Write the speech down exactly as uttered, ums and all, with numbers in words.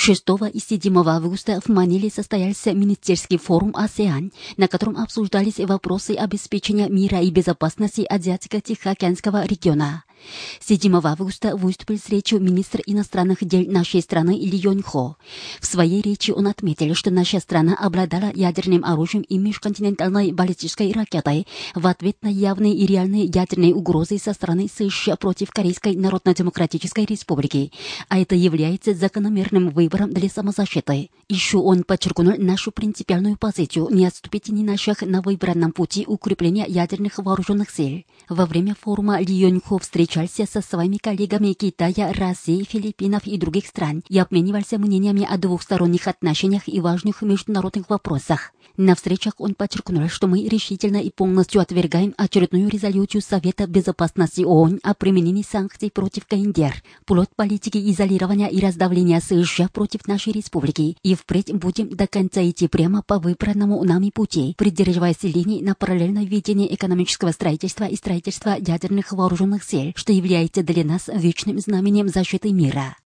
шестого и седьмого августа в Маниле состоялся министерский форум АСЕАН, на котором обсуждались вопросы обеспечения мира и безопасности Азиатско-Тихоокеанского региона. седьмого августа выступил с речью министр иностранных дел нашей страны Ли Юнь-хо. В своей речи он отметил, что наша страна обладала ядерным оружием и межконтинентальной баллистической ракетой в ответ на явные и реальные ядерные угрозы со стороны США против Корейской Народно-Демократической Республики, а это является закономерным выбором для самозащиты. Еще он подчеркнул нашу принципиальную позицию не отступить ни на шаг на выбранном пути укрепления ядерных вооруженных сил. Во время форума Ли Юнь-хо встречался со своими коллегами Китая, России, Филиппинов и других стран и обменивался мнениями о двухсторонних отношениях и важных международных вопросах. На встречах он подчеркнул, что мы решительно и полностью отвергаем очередную резолюцию Совета Безопасности ООН о применении санкций против КНДР, плод политики изолирования и раздавления США против нашей республики, и впредь будем до конца идти прямо по выбранному нами пути, придерживаясь линий на параллельное ведение экономического строительства и строительства ядерных вооруженных сил, что является для нас вечным знаменем защиты мира.